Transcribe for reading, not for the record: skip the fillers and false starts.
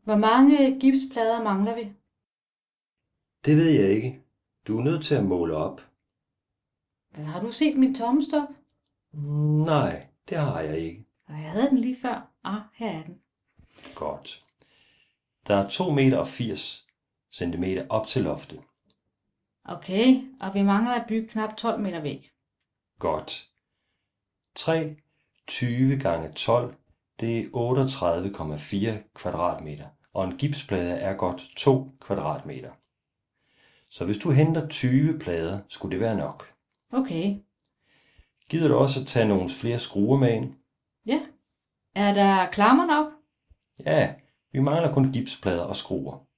Hvor mange gipsplader mangler vi? Det ved jeg ikke. Du er nødt til at måle op. Har du set min tommestok? Nej, det har jeg ikke. Jeg havde den lige før. Her er den. Godt. Der er 2,80 meter centimeter op til loftet. Okay, og vi mangler at bygge knap 12 meter væg. Godt. 3 20 gange 12, det er 38,4 kvadratmeter, og en gipsplade er godt 2 kvadratmeter. Så hvis du henter 20 plader, skulle det være nok. Okay, Gider du også at tage nogle flere skruer med ind? ja. Er der klammer nok? Ja, vi mangler kun gipsplader og skruer.